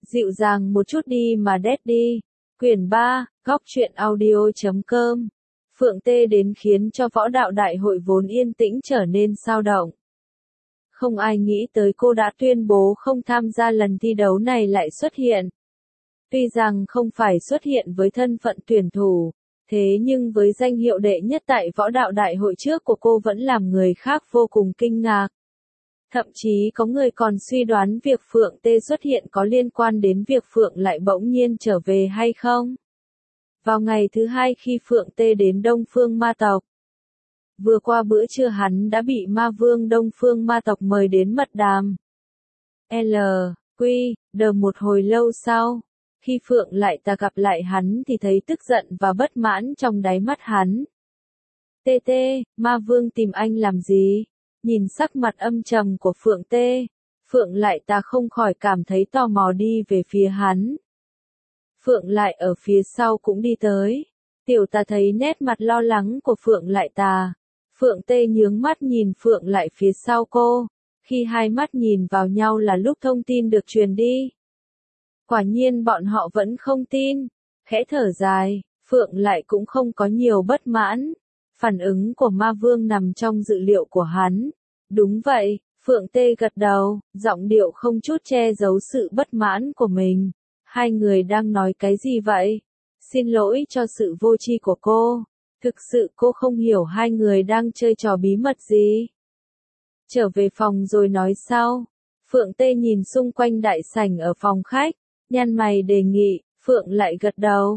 Dịu dàng một chút đi mà Daddy. Quyển 3, góc truyện audio.com. Phượng Tê đến khiến cho võ đạo đại hội vốn yên tĩnh trở nên xao động. Không ai nghĩ tới cô đã tuyên bố không tham gia lần thi đấu này lại xuất hiện. Tuy rằng không phải xuất hiện với thân phận tuyển thủ, thế nhưng với danh hiệu đệ nhất tại võ đạo đại hội trước của cô vẫn làm người khác vô cùng kinh ngạc. Thậm chí có người còn suy đoán việc Phượng Tê xuất hiện có liên quan đến việc Phượng lại bỗng nhiên trở về hay không. Vào ngày thứ hai khi Phượng Tê đến Đông Phương Ma Tộc, vừa qua bữa trưa hắn đã bị Ma Vương Đông Phương Ma Tộc mời đến mật đàm. Một hồi lâu sau, khi Phượng lại ta gặp lại hắn thì thấy tức giận và bất mãn trong đáy mắt hắn. Tê, Ma Vương tìm anh làm gì? Nhìn sắc mặt âm trầm của Phượng Tê, Phượng lại ta không khỏi cảm thấy tò mò đi về phía hắn. Phượng lại ở phía sau cũng đi tới. Tiểu ta thấy nét mặt lo lắng của Phượng lại ta. Phượng Tê nhướng mắt nhìn Phượng lại phía sau cô. Khi hai mắt nhìn vào nhau là lúc thông tin được truyền đi. Quả nhiên bọn họ vẫn không tin. Khẽ thở dài, Phượng lại cũng không có nhiều bất mãn. Phản ứng của Ma Vương nằm trong dự liệu của hắn. Đúng vậy, Phượng Tê gật đầu, giọng điệu không chút che giấu sự bất mãn của mình. Hai người đang nói cái gì vậy? Xin lỗi cho sự vô tri của cô. Thực sự cô không hiểu hai người đang chơi trò bí mật gì. Trở về phòng rồi nói sau. Phượng Tê nhìn xung quanh đại sảnh ở phòng khách, nhăn mày đề nghị, Phượng lại gật đầu,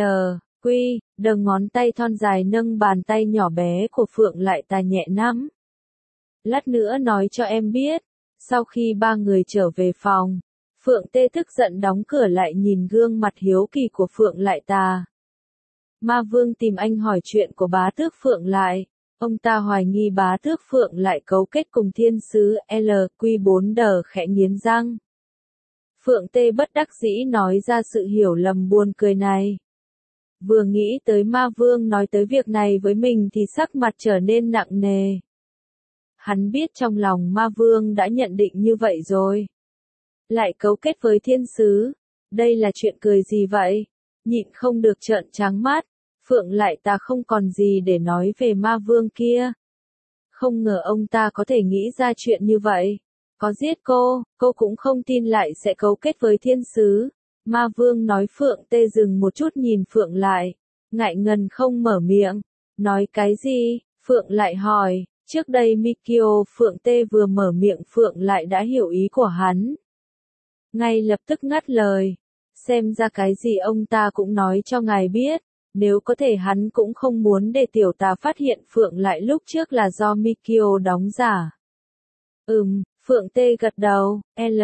đầu ngón tay thon dài nâng bàn tay nhỏ bé của Phượng lại ta nhẹ nắm. Lát nữa nói cho em biết. Sau khi ba người trở về phòng, Phượng Tê tức giận đóng cửa lại nhìn gương mặt hiếu kỳ của Phượng lại ta. Ma Vương tìm anh hỏi chuyện của bá tước Phượng lại. Ông ta hoài nghi bá tước Phượng lại cấu kết cùng thiên sứ LQ4D khẽ nghiến răng. Phượng Tê bất đắc dĩ nói ra sự hiểu lầm buồn cười này. Vừa nghĩ tới Ma Vương nói tới việc này với mình thì sắc mặt trở nên nặng nề. Hắn biết trong lòng Ma Vương đã nhận định như vậy rồi. Lại cấu kết với thiên sứ. Đây là chuyện cười gì vậy? Nhịn không được trợn trắng mắt. Phượng lại ta không còn gì để nói về Ma Vương kia. Không ngờ ông ta có thể nghĩ ra chuyện như vậy. Có giết cô cũng không tin lại sẽ cấu kết với thiên sứ. Ma Vương nói. Phượng Tê dừng một chút nhìn Phượng lại. Ngại ngần không mở miệng. Nói cái gì? Phượng lại hỏi. Trước đây Mikio Phượng Tê vừa mở miệng Phượng lại đã hiểu ý của hắn. Ngay lập tức ngắt lời. Xem ra cái gì ông ta cũng nói cho ngài biết. Nếu có thể hắn cũng không muốn để tiểu ta phát hiện Phượng lại lúc trước là do Mikio đóng giả. Phượng Tê gật đầu,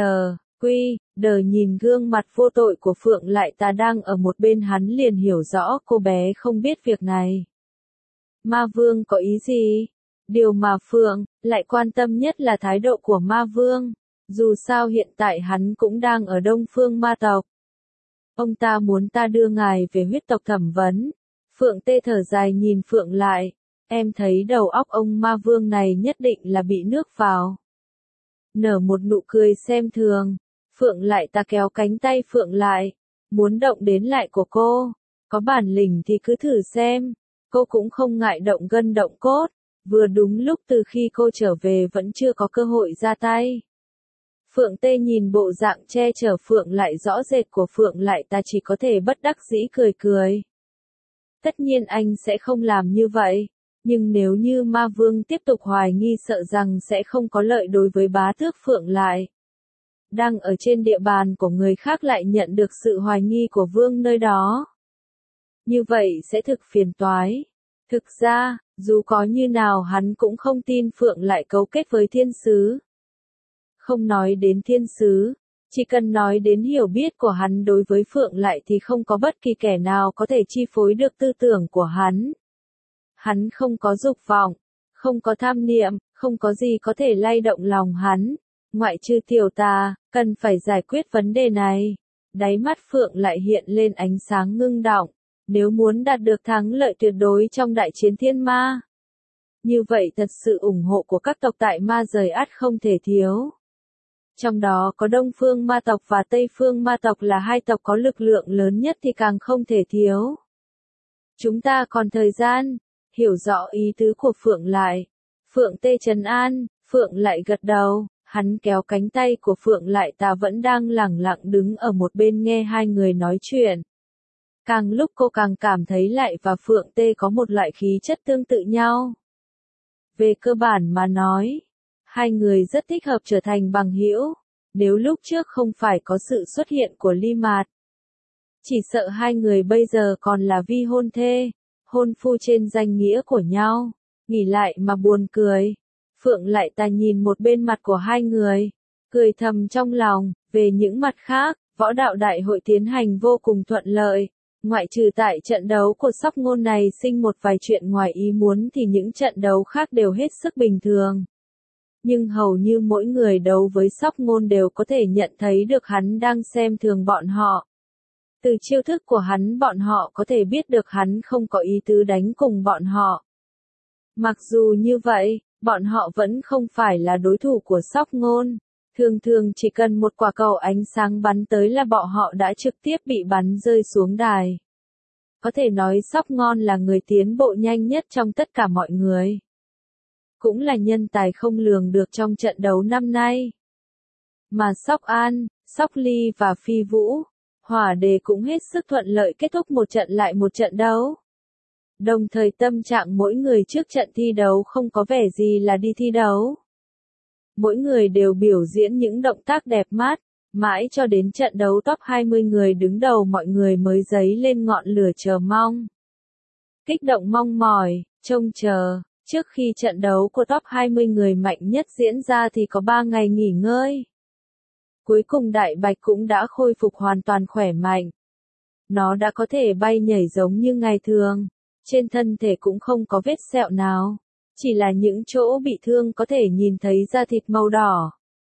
nhìn gương mặt vô tội của Phượng lại ta đang ở một bên hắn liền hiểu rõ cô bé không biết việc này. Ma Vương có ý gì? Điều mà Phượng lại quan tâm nhất là thái độ của Ma Vương. Dù sao hiện tại hắn cũng đang ở Đông Phương Ma Tộc. Ông ta muốn ta đưa ngài về huyết tộc thẩm vấn. Phượng Tê thở dài nhìn Phượng lại. Em thấy đầu óc ông Ma Vương này nhất định là bị nước vào. Nở một nụ cười xem thường. Phượng lại ta kéo cánh tay Phượng lại. Muốn động đến lại của cô. Có bản lĩnh thì cứ thử xem. Cô cũng không ngại động gân động cốt. Vừa đúng lúc từ khi cô trở về vẫn chưa có cơ hội ra tay. Phượng Tê nhìn bộ dạng che chở Phượng lại rõ rệt của Phượng lại ta chỉ có thể bất đắc dĩ cười. Tất nhiên anh sẽ không làm như vậy. Nhưng nếu như Ma Vương tiếp tục hoài nghi sợ rằng sẽ không có lợi đối với bá tước Phượng lại. Đang ở trên địa bàn của người khác lại nhận được sự hoài nghi của Vương nơi đó. Như vậy sẽ thực phiền toái. Thực ra, dù có như nào hắn cũng không tin Phượng lại cấu kết với thiên sứ. Không nói đến thiên sứ, chỉ cần nói đến hiểu biết của hắn đối với Phượng lại thì không có bất kỳ kẻ nào có thể chi phối được tư tưởng của hắn. Hắn không có dục vọng, không có tham niệm, không có gì có thể lay động lòng hắn. Ngoại trừ tiểu ta, cần phải giải quyết vấn đề này. Đáy mắt Phượng lại hiện lên ánh sáng ngưng động. Nếu muốn đạt được thắng lợi tuyệt đối trong đại chiến thiên ma. Như vậy thật sự ủng hộ của các tộc tại ma rời ắt không thể thiếu. Trong đó có Đông Phương ma tộc và Tây Phương ma tộc là hai tộc có lực lượng lớn nhất thì càng không thể thiếu. Chúng ta còn thời gian, hiểu rõ ý tứ của Phượng Lại. Phượng Tê trấn an, Phượng Lại gật đầu, hắn kéo cánh tay của Phượng Lại ta vẫn đang lẳng lặng đứng ở một bên nghe hai người nói chuyện. Càng lúc cô càng cảm thấy Lại và Phượng Tê có một loại khí chất tương tự nhau. Về cơ bản mà nói, hai người rất thích hợp trở thành bằng hữu, nếu lúc trước không phải có sự xuất hiện của Ly Mạt. Chỉ sợ hai người bây giờ còn là vi hôn thê, hôn phu trên danh nghĩa của nhau, nghĩ lại mà buồn cười. Phượng Lại ta nhìn một bên mặt của hai người, cười thầm trong lòng, về những mặt khác, võ đạo đại hội tiến hành vô cùng thuận lợi. Ngoại trừ tại trận đấu của Sóc Ngôn này sinh một vài chuyện ngoài ý muốn thì những trận đấu khác đều hết sức bình thường. Nhưng hầu như mỗi người đấu với Sóc Ngôn đều có thể nhận thấy được hắn đang xem thường bọn họ. Từ chiêu thức của hắn bọn họ có thể biết được hắn không có ý tứ đánh cùng bọn họ. Mặc dù như vậy, bọn họ vẫn không phải là đối thủ của Sóc Ngôn. Thường thường chỉ cần một quả cầu ánh sáng bắn tới là bọn họ đã trực tiếp bị bắn rơi xuống đài. Có thể nói Sóc Ngon là người tiến bộ nhanh nhất trong tất cả mọi người. Cũng là nhân tài không lường được trong trận đấu năm nay. Mà Sóc An, Sóc Ly và Phi Vũ, Hỏa Đề cũng hết sức thuận lợi kết thúc một trận lại một trận đấu. Đồng thời tâm trạng mỗi người trước trận thi đấu không có vẻ gì là đi thi đấu. Mỗi người đều biểu diễn những động tác đẹp mắt, mãi cho đến trận đấu top 20 người đứng đầu mọi người mới dấy lên ngọn lửa chờ mong. Kích động mong mỏi, trông chờ, trước khi trận đấu của top 20 người mạnh nhất diễn ra thì có 3 ngày nghỉ ngơi. Cuối cùng Đại Bạch cũng đã khôi phục hoàn toàn khỏe mạnh. Nó đã có thể bay nhảy giống như ngày thường, trên thân thể cũng không có vết sẹo nào. Chỉ là những chỗ bị thương có thể nhìn thấy da thịt màu đỏ.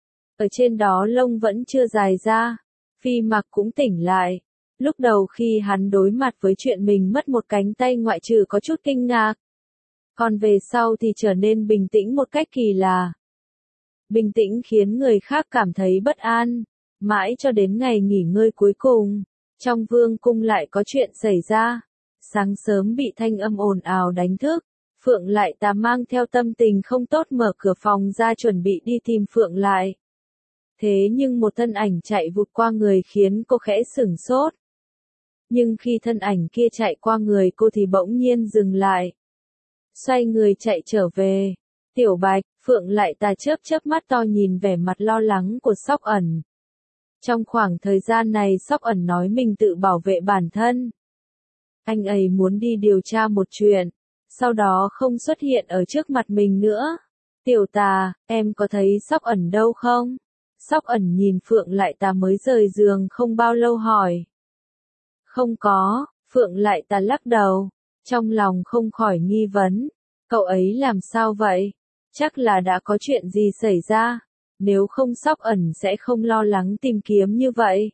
Ở trên đó lông vẫn chưa dài ra. Phi Mặc cũng tỉnh lại. Lúc đầu khi hắn đối mặt với chuyện mình mất một cánh tay ngoại trừ có chút kinh ngạc. Còn về sau thì trở nên bình tĩnh một cách kỳ lạ. Bình tĩnh khiến người khác cảm thấy bất an. Mãi cho đến ngày nghỉ ngơi cuối cùng, trong vương cung lại có chuyện xảy ra. Sáng sớm bị thanh âm ồn ào đánh thức. Phượng Lại ta mang theo tâm tình không tốt mở cửa phòng ra chuẩn bị đi tìm Phượng Lại. Thế nhưng một thân ảnh chạy vụt qua người khiến cô khẽ sửng sốt. Nhưng khi thân ảnh kia chạy qua người cô thì bỗng nhiên dừng lại. Xoay người chạy trở về. Tiểu Bạch, Phượng Lại ta chớp chớp mắt to nhìn vẻ mặt lo lắng của Sóc Ẩn. Trong khoảng thời gian này Sóc Ẩn nói mình tự bảo vệ bản thân. Anh ấy muốn đi điều tra một chuyện. Sau đó không xuất hiện ở trước mặt mình nữa. Tiểu Tà, em có thấy Sóc Ẩn đâu không? Sóc Ẩn nhìn Phượng Lại ta mới rời giường không bao lâu hỏi. Không có, Phượng Lại ta lắc đầu. Trong lòng không khỏi nghi vấn. Cậu ấy làm sao vậy? Chắc là đã có chuyện gì xảy ra. Nếu không Sóc Ẩn sẽ không lo lắng tìm kiếm như vậy.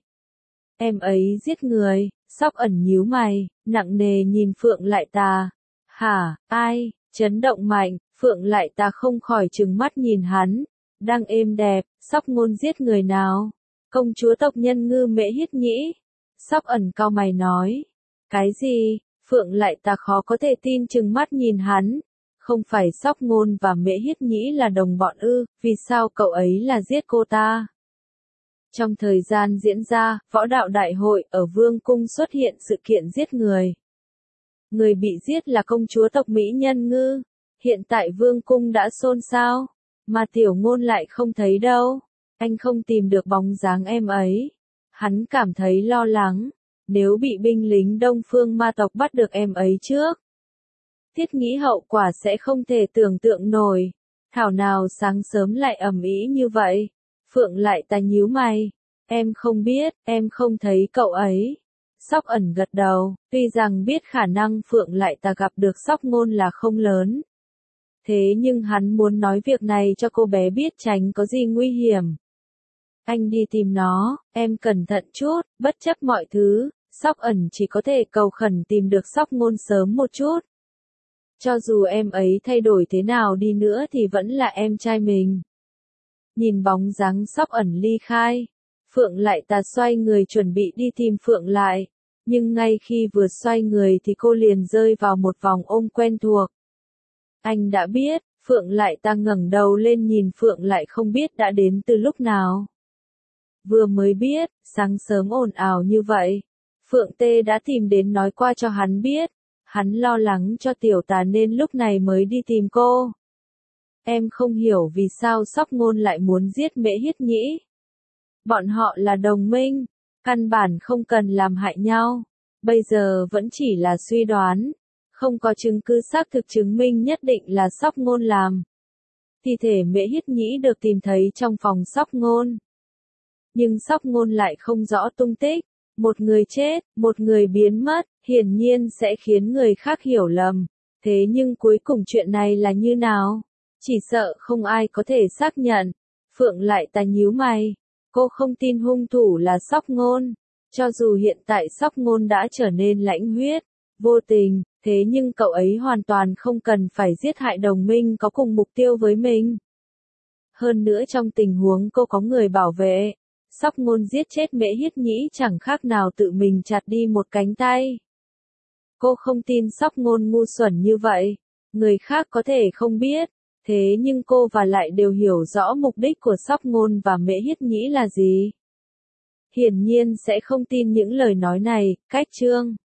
Em ấy giết người. Sóc Ẩn nhíu mày, nặng nề nhìn Phượng Lại ta. Hả, ai? Chấn động mạnh, Phượng Lại ta không khỏi trừng mắt nhìn hắn. Đang êm đẹp, Sóc Ngôn giết người nào? Công chúa tộc Nhân Ngư Mễ Hiết Nhĩ. Sóc Ẩn cau mày nói. Cái gì? Phượng Lại ta khó có thể tin trừng mắt nhìn hắn. Không phải Sóc Ngôn và Mễ Hiết Nhĩ là đồng bọn ư, vì sao cậu ấy là giết cô ta? Trong thời gian diễn ra, võ đạo đại hội ở Vương Cung xuất hiện sự kiện giết người. Người bị giết là công chúa tộc Mỹ Nhân Ngư. Hiện tại Vương Cung đã xôn xao. Mà Tiểu Ngôn lại không thấy đâu. Anh không tìm được bóng dáng em ấy. Hắn cảm thấy lo lắng. Nếu bị binh lính Đông Phương ma tộc bắt được em ấy trước. Thiết nghĩ hậu quả sẽ không thể tưởng tượng nổi. Thảo nào sáng sớm lại ầm ĩ như vậy. Phượng Lại ta nhíu mày. Em không biết, em không thấy cậu ấy. Sóc Ẩn gật đầu, tuy rằng biết khả năng Phượng Lại ta gặp được Sóc Ngôn là không lớn. Thế nhưng hắn muốn nói việc này cho cô bé biết tránh có gì nguy hiểm. Anh đi tìm nó, em cẩn thận chút, bất chấp mọi thứ, Sóc Ẩn chỉ có thể cầu khẩn tìm được Sóc Ngôn sớm một chút. Cho dù em ấy thay đổi thế nào đi nữa thì vẫn là em trai mình. Nhìn bóng dáng Sóc ẩn ly khai, Phượng Lại Tà xoay người chuẩn bị đi tìm Phượng Lại, nhưng ngay khi vừa xoay người thì cô liền rơi vào một vòng ôm quen thuộc. Anh đã biết, Phượng Lại Tà ngẩng đầu lên nhìn Phượng Lại không biết đã đến từ lúc nào. Vừa mới biết, sáng sớm ồn ào như vậy, Phượng Tê đã tìm đến nói qua cho hắn biết, hắn lo lắng cho Tiểu Tà nên lúc này mới đi tìm cô. Em không hiểu vì sao Sóc Ngôn lại muốn giết Mễ Hiết Nhĩ. Bọn họ là đồng minh, căn bản không cần làm hại nhau, bây giờ vẫn chỉ là suy đoán, không có chứng cứ xác thực chứng minh nhất định là Sóc Ngôn làm. Thi thể Mễ Hiết Nhĩ được tìm thấy trong phòng Sóc Ngôn. Nhưng Sóc Ngôn lại không rõ tung tích, một người chết, một người biến mất, hiển nhiên sẽ khiến người khác hiểu lầm. Thế nhưng cuối cùng chuyện này là như nào? Chỉ sợ không ai có thể xác nhận. Phượng Lại Tà nhíu mày, cô không tin hung thủ là Sóc Ngôn. Cho dù hiện tại Sóc Ngôn đã trở nên lãnh huyết, vô tình, thế nhưng cậu ấy hoàn toàn không cần phải giết hại đồng minh có cùng mục tiêu với mình. Hơn nữa trong tình huống cô có người bảo vệ, Sóc Ngôn giết chết Mễ Hiết Nhĩ chẳng khác nào tự mình chặt đi một cánh tay. Cô không tin Sóc Ngôn ngu xuẩn như vậy, người khác có thể không biết, thế nhưng cô và Lại đều hiểu rõ mục đích của Sóc Ngôn và Mễ Hiết Nhĩ là gì. Hiển nhiên sẽ không tin những lời nói này, cách chương.